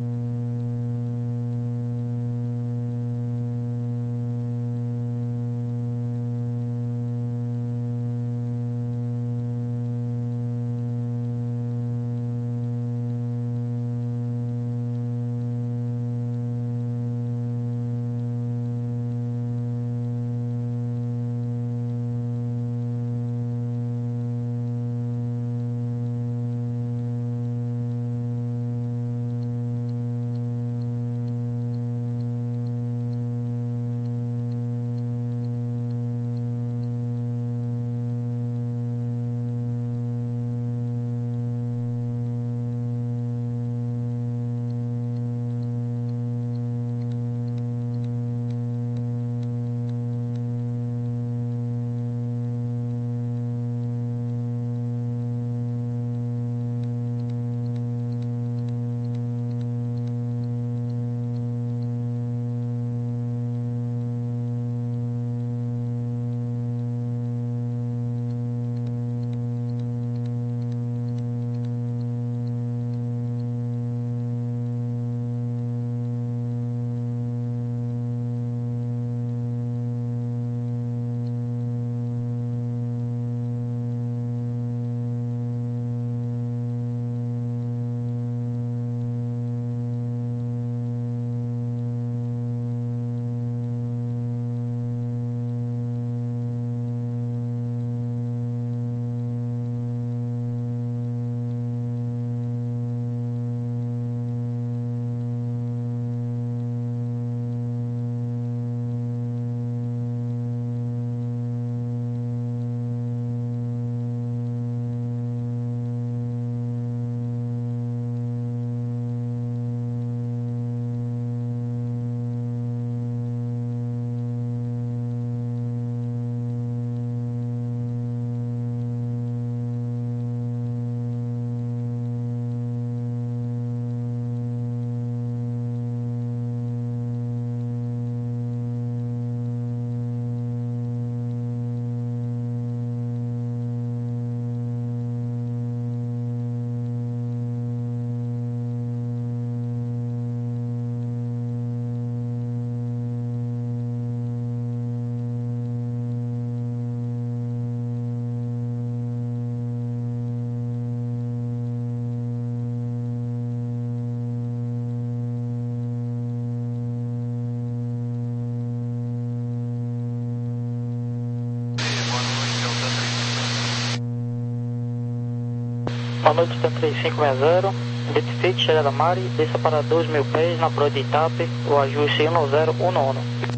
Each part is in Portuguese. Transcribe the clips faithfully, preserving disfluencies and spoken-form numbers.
Boa noite, três cinco seis zero. Identifique, chega da Mari, desça para dois mil pés na proa de Itape, o ajuste um zero um um.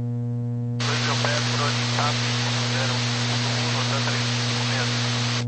dois mil pés, proa de Itape, um zero um um, três cinco seis zero.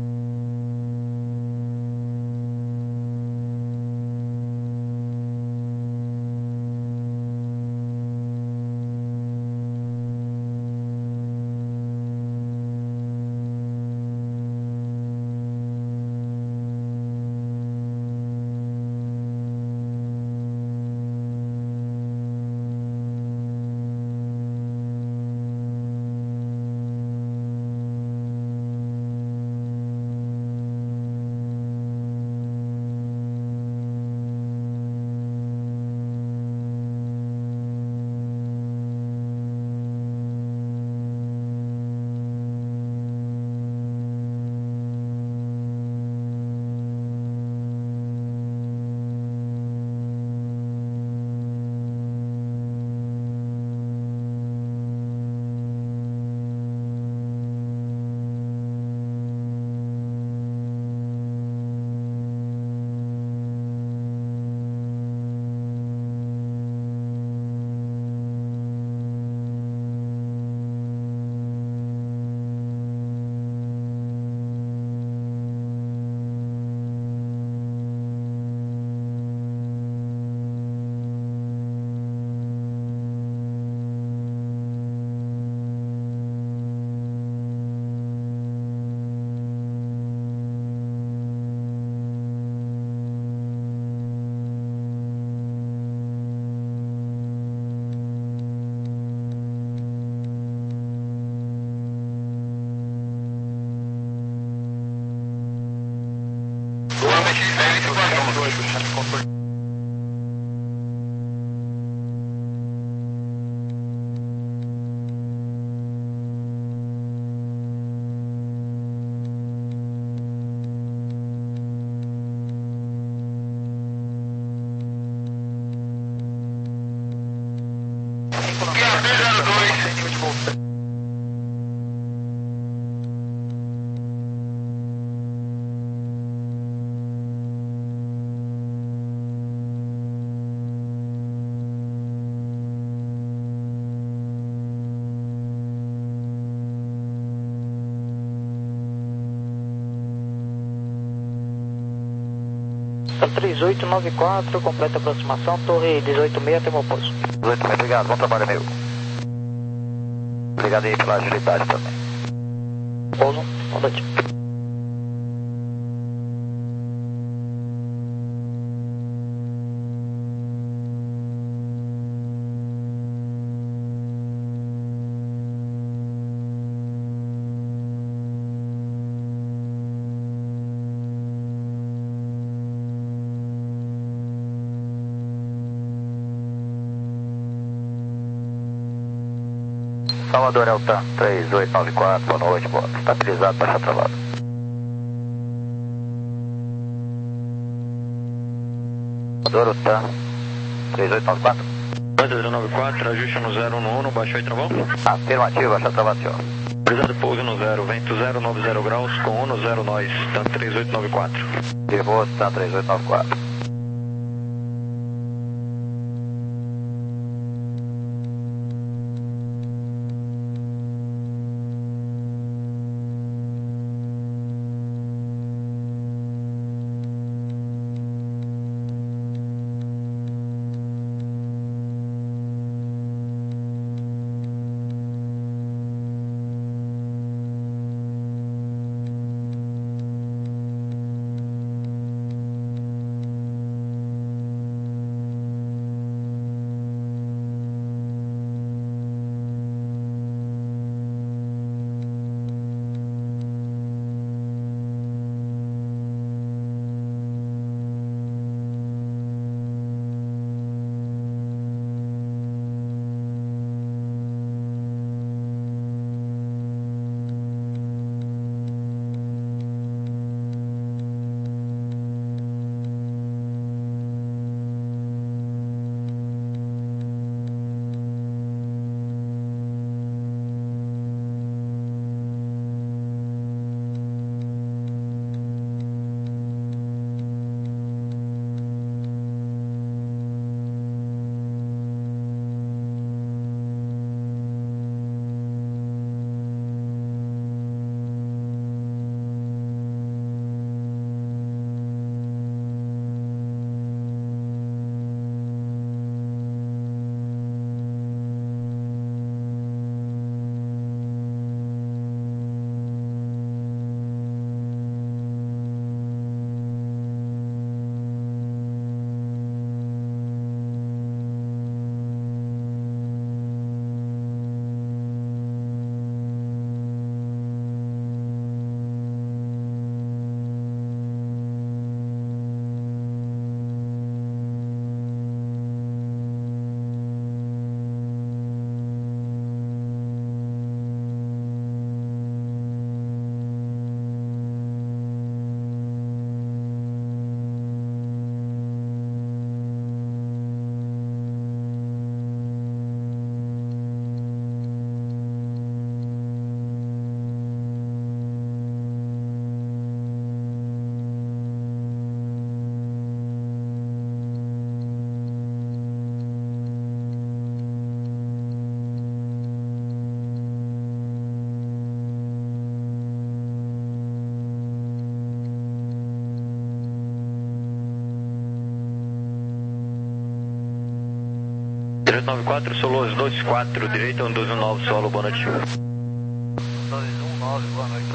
Volta. três oito nove quatro, completa aproximação, torre dezoito seis até meu posto. dezoito seis, obrigado, bom trabalho, amigo. Obrigado aí pela agilidade também. Pouso, boa noite. Salvador Eltan, três oito nove quatro, boa noite, boa. Estabilizado, baixa travado. Salvador Eltan, três oito nove quatro. dois zero nove quatro, ajuste no zero um um, baixou e travou? Afirmativo, baixa travado, senhor. Brisado pouso no zero, vento zero nove zero graus, com um no zero nós, tanto três oito nove quatro. Pivô, tá três oito nove quatro. direito nove quatro, solo dois quatro, direito um dois um nove, solo, boa noite. dois um nove, boa noite.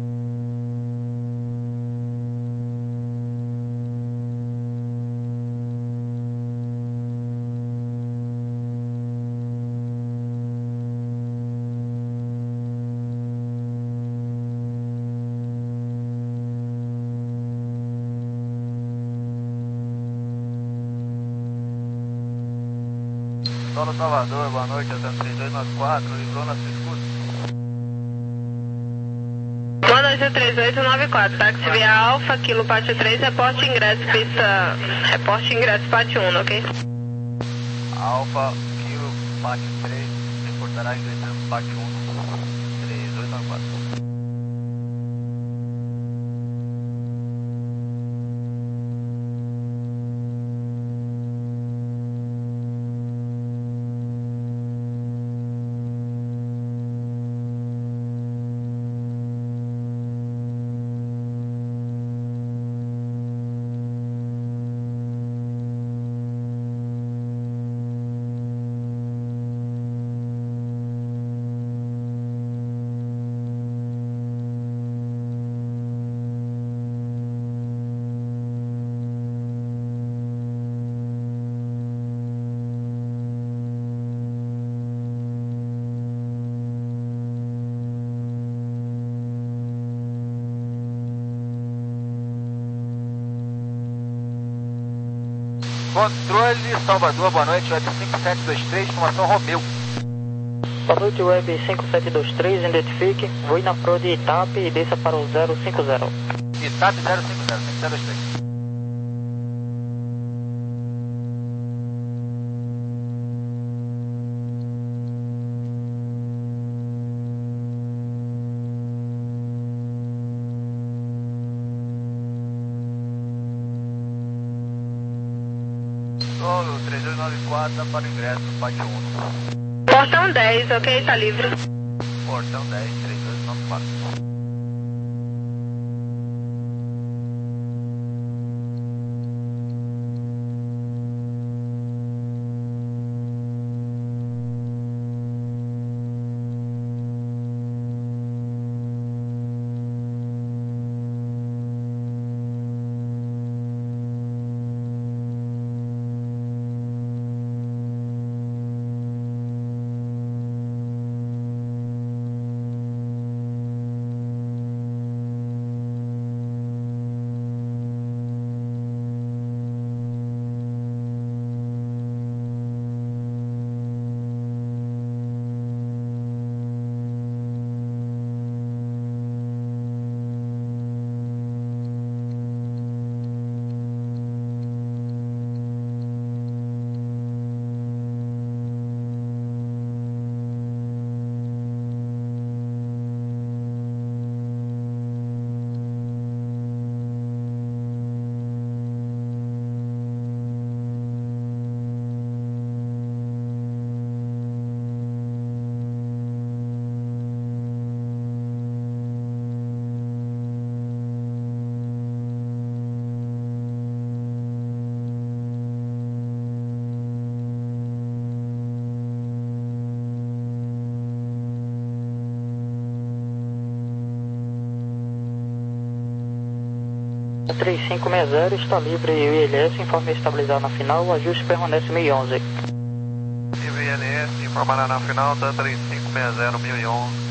Solo Salvador, boa noite, Alta três dois nove quatro, livrou na sua escuta. Boa noite, três oito nove quatro, táxi via Alfa, Kilo Pátio três, reporte ingresso, pista, reporte ingresso Pátio um, ok? Alfa, Kilo, Pátio três, reportando. Estará ingressando Pátio um, três oito nove quatro. Controle Salvador, boa noite, web cinco sete dois três, formação Romeu. Boa noite, web cinco sete dois três, identifique, voe na Pro de Itape e desça para o zero cinco zero. Itape zero cinco zero, cinco sete dois três. Solo três dois nove quatro para o ingresso, Pátio um. Portão dez, ok? Tá livre. Portão dez, três dois nove quatro. três cinco seis zero, está livre e o I L S, informe estabilizado na final, o ajuste permanece mil e onze. Livre I L S, informará na final, tá três cinco seis zero, mil e onze.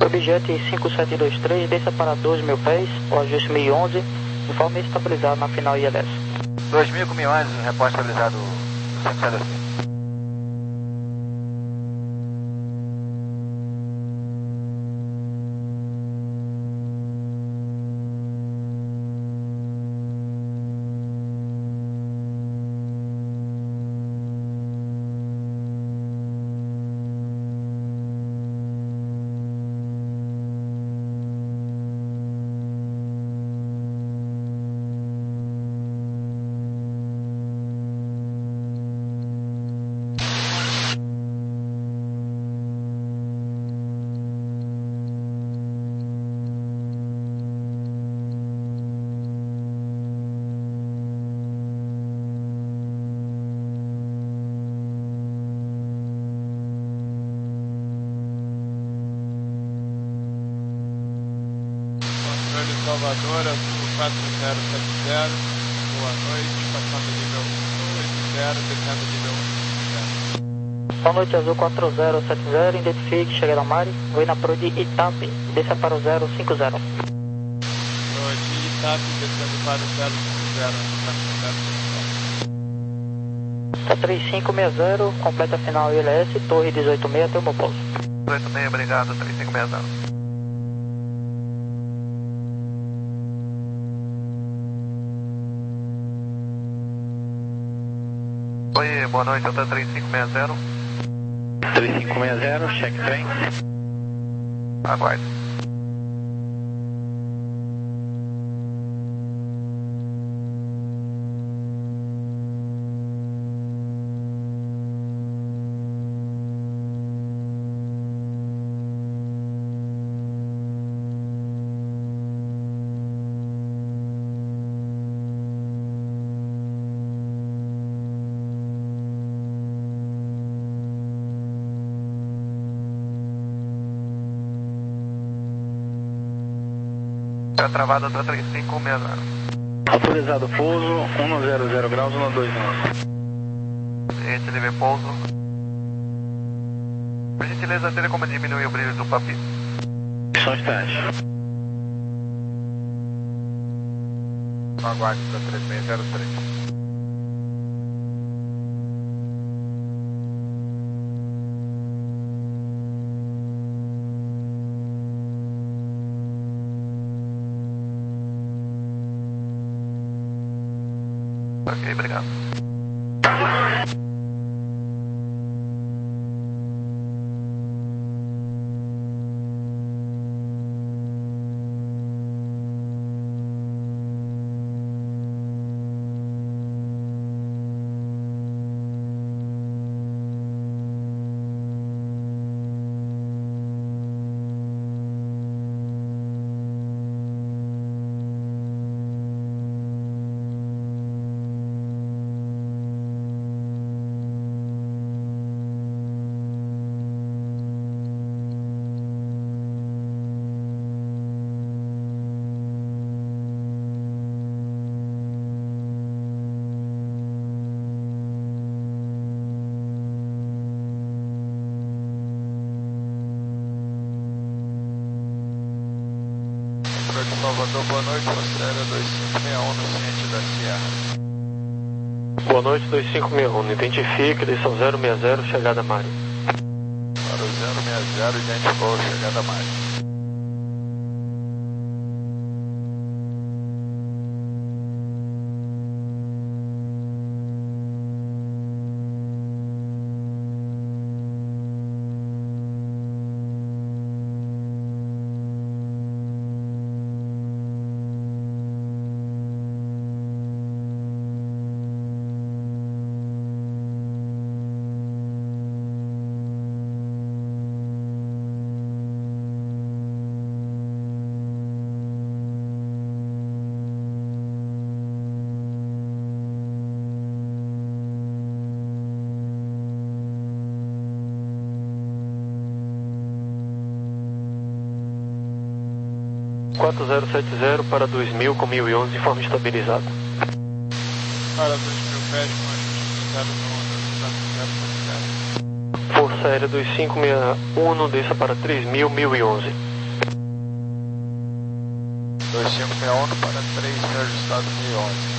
Objet cinco sete dois três, desça para dois mil pés, o ajuste mil e onze, informe estabilizado na final I L S. dois mil com mil e onze, repórter estabilizado cinco sete dois três. Salvador, azul quatro zero sete zero, boa noite, passando nível um oito zero, descendo nível um. Boa noite, azul quatro zero sete zero, identifique, chega da Mari, vem na Pro de Itape, desça para o zero cinco zero. Pro de Itape, descendo para o zero cinco zero, Tá três cinco seis zero, completa a final I L S, torre dezoito seis até o meu pouso. dezoito seis, obrigado, três cinco seis zero. Oi, boa noite, Delta três cinco seis zero. três cinco seis zero, check trem. Aguarde. Está travado da três cinco seis zero. Autorizado pouso, cento graus, cento e vinte e nove. Gente, leve pouso. Por gentileza, teria como diminuir o brilho do papel? Só start. Aguarde da três seis zero três. Ok, obrigado. De Salvador, boa noite, Austrália dois cinco seis um, no ciente da Sierra. Boa noite, dois cinco seis um, identifique, desceu zero seis zero, chegada Mari. Para o zero seis zero, identificou, chegada Mari. quatro zero sete zero para dois mil com mil e onze, informe estabilizado. Para dois mil pés, com ajuste zero no zero zero. Força Aérea dois cinco seis um, desça para três mil, mil e onze. dois cinco seis um para três, registrado mil e onze.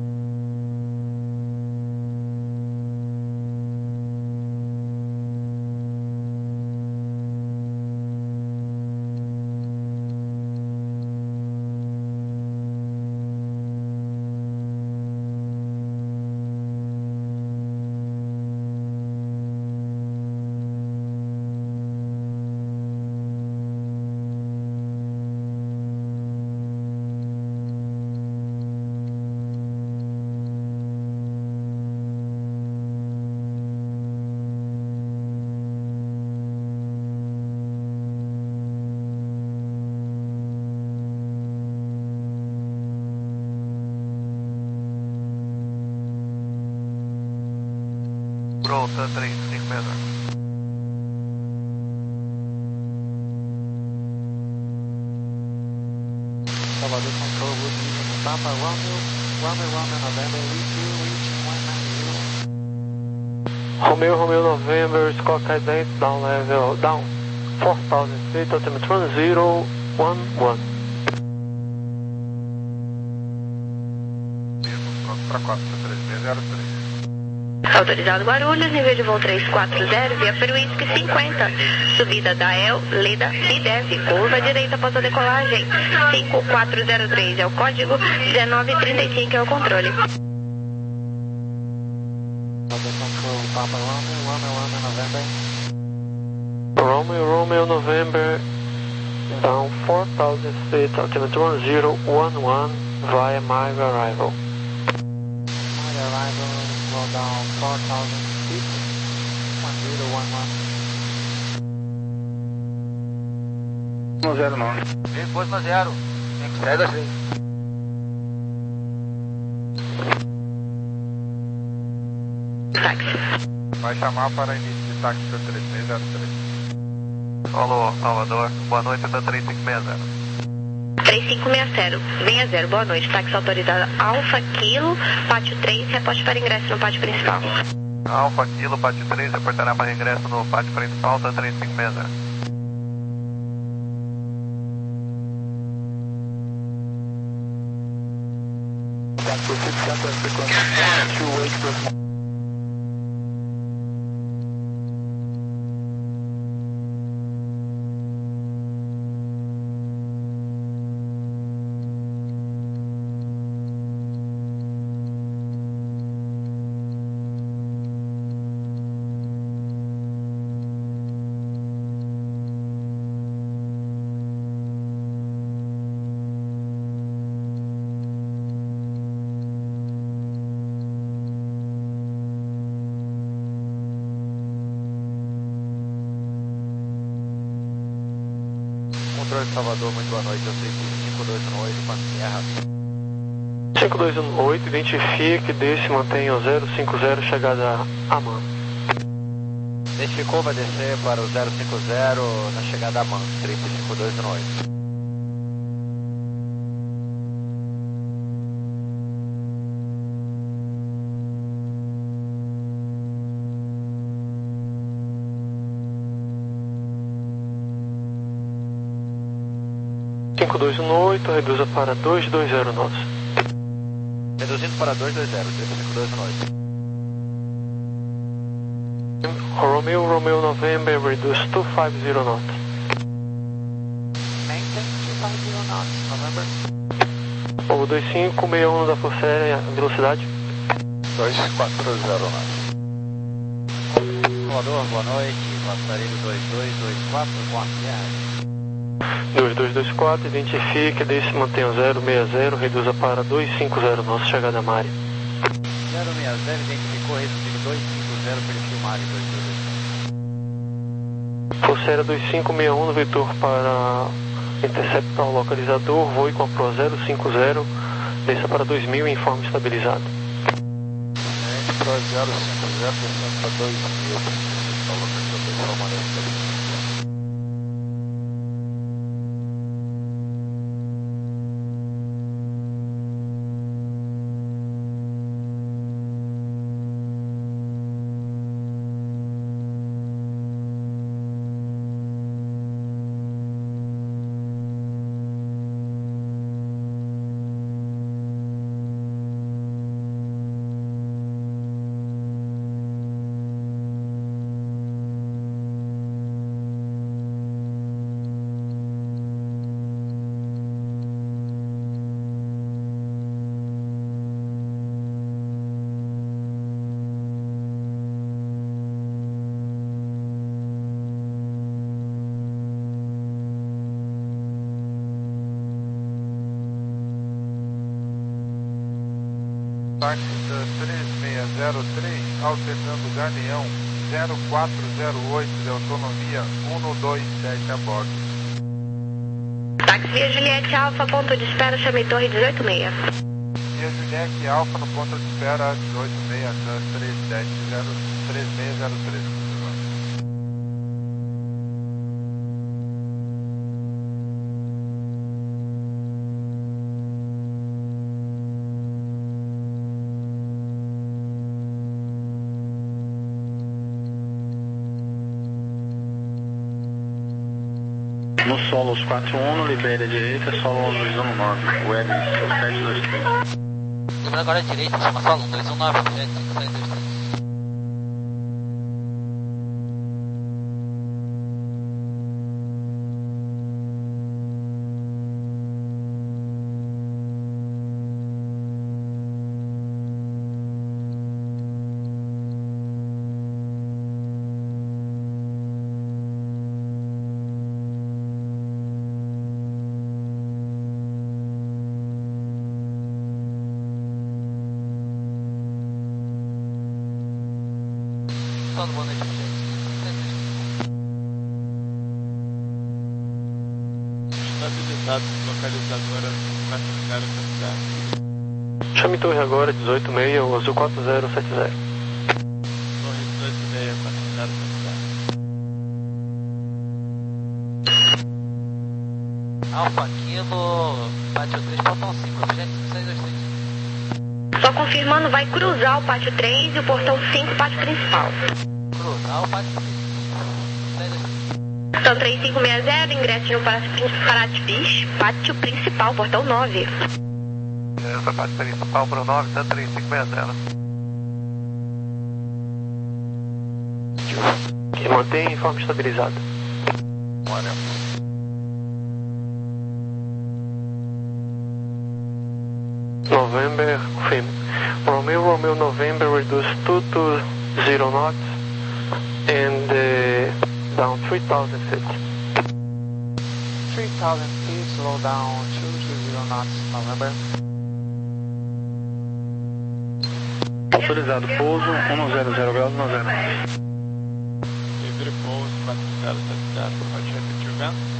Pronto, três cinco seis zero. Salvador Control, good evening, Papa Romeo, Romeo, Romeo, November, reach, reach, one nine zero. Romeo, Romeo, November, score cadence, down level, down, four thousand feet, altimeter one zero one one. Pronto para quatro três seis zero três. Autorizado Guarulhos, nível de voo trezentos e quarenta, via Peruísque cinquenta, subida da El, Leda, Lidev, curva direita após a decolagem, cinco quatro zero três é o código, dezenove trinta e cinco é o controle. Papa Romeo, Romeo, Romeo, November. Romeo, Romeo, November, down four thousand feet, altimeter one zero one one, via my arrival. My arrival, go down four thousand feet, one zero one one. um zero nove. Depois no zero. cinco seis dois três. Táxi. Vai chamar para início de táxi da três seis zero três. Alô, Salvador. Boa noite, da três cinco seis zero. três cinco seis zero, seis zero, boa noite, táxi autorizada Alfa Kilo, pátio três, reporte para ingresso no pátio principal. Alfa Kilo, pátio três, reportará para ingresso no pátio principal da três cinco seis zero. Controle Salvador, muito boa noite, eu sei que cinco dois um oito, para Sierra. cinco dois um oito, identifique, desce, mantenha o zero cinco zero, chegada a Man. Identificou, vai descer para o zero cinco zero na chegada a Man, trip cinco dois um oito. cinco dois um oito, reduza para dois dois zero nove. Reduzindo para dois dois zero, trip cinco dois um oito. Romeo, Romeo, November, reduce two five zero knots. Maintain two five zero knots, November. O dois cinco seis um da Força Aérea, velocidade? dois quatro zero nove. Salvador, boa noite, passarinho dois dois dois quatro, com a Sierra. dois dois dois quatro, identifique, desce, mantenha o zero seis zero, reduza para dois cinco zero, nossa chegada a Mari. zero seis zero, identificou, reduzindo dois cinco zero, perfil Mari dois dois dois. Força Aérea dois cinco seis um, vetor para interceptar o localizador, voe com a Pro zero cinco zero, desça para dois mil e informe estabilizado. Pro zero cinco zero, descendo para dois mil, interceptar o localizador, informa estabilizado. táxi da três seis zero três, alternando Galeão zero quatro zero oito de autonomia um dois sete a bordo. Táxi Via Juliette Alfa, ponto de espera, chame Torre dezoito seis. Via Juliette Alfa no ponto de espera dezoito seis, três sete zero três seis zero três. No Solos quatro um, libere a direita, Solos dois um nove, Web sete dois três. Lembrando agora a direita, chama Solos dois um nove, sete cinco seis dois três. Boa noite, Estabilizado, localizadora quatro zero sete zero. Chame Torre agora, dezoito seis, o azul quatro zero sete zero. Torre dezoito seis, quatro zero sete zero. Alfa Kilo, pátio três, portão cinco, objeto cinco seis dois três. Só confirmando, vai cruzar o pátio três e o portão cinco, pátio principal. Cruzar o pátio três. Então três cinco seis zero, ingresso no Pátio Bis, pátio principal, portão nove. Essa pátio principal para o nove, tá três cinco seis zero. Que mantém em forma estabilizada. Olha. November, F I M. Romeo, Romeo, November, reduce two to zero knots and uh, down three thousand feet. three thousand feet, slow down two to zero knots, November. Autorizado pouso, um zero zero graus, um zero nove. Livre pouso, quatro zero sete zero, pode repetir o vento.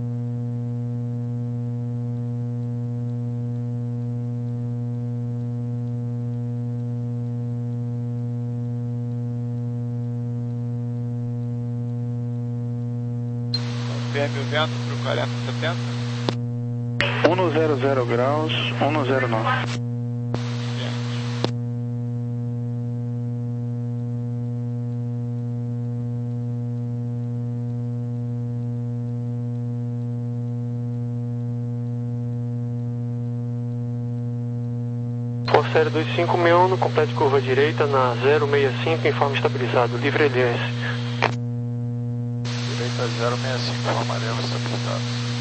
Confirme o vento para o quarenta setenta. um zero zero graus, um zero nove. Série dois cinco seis um, no complete curva direita na zero seis cinco, em forma estabilizado, livre aliança. Direita zero seis cinco, amarelo estabilizado.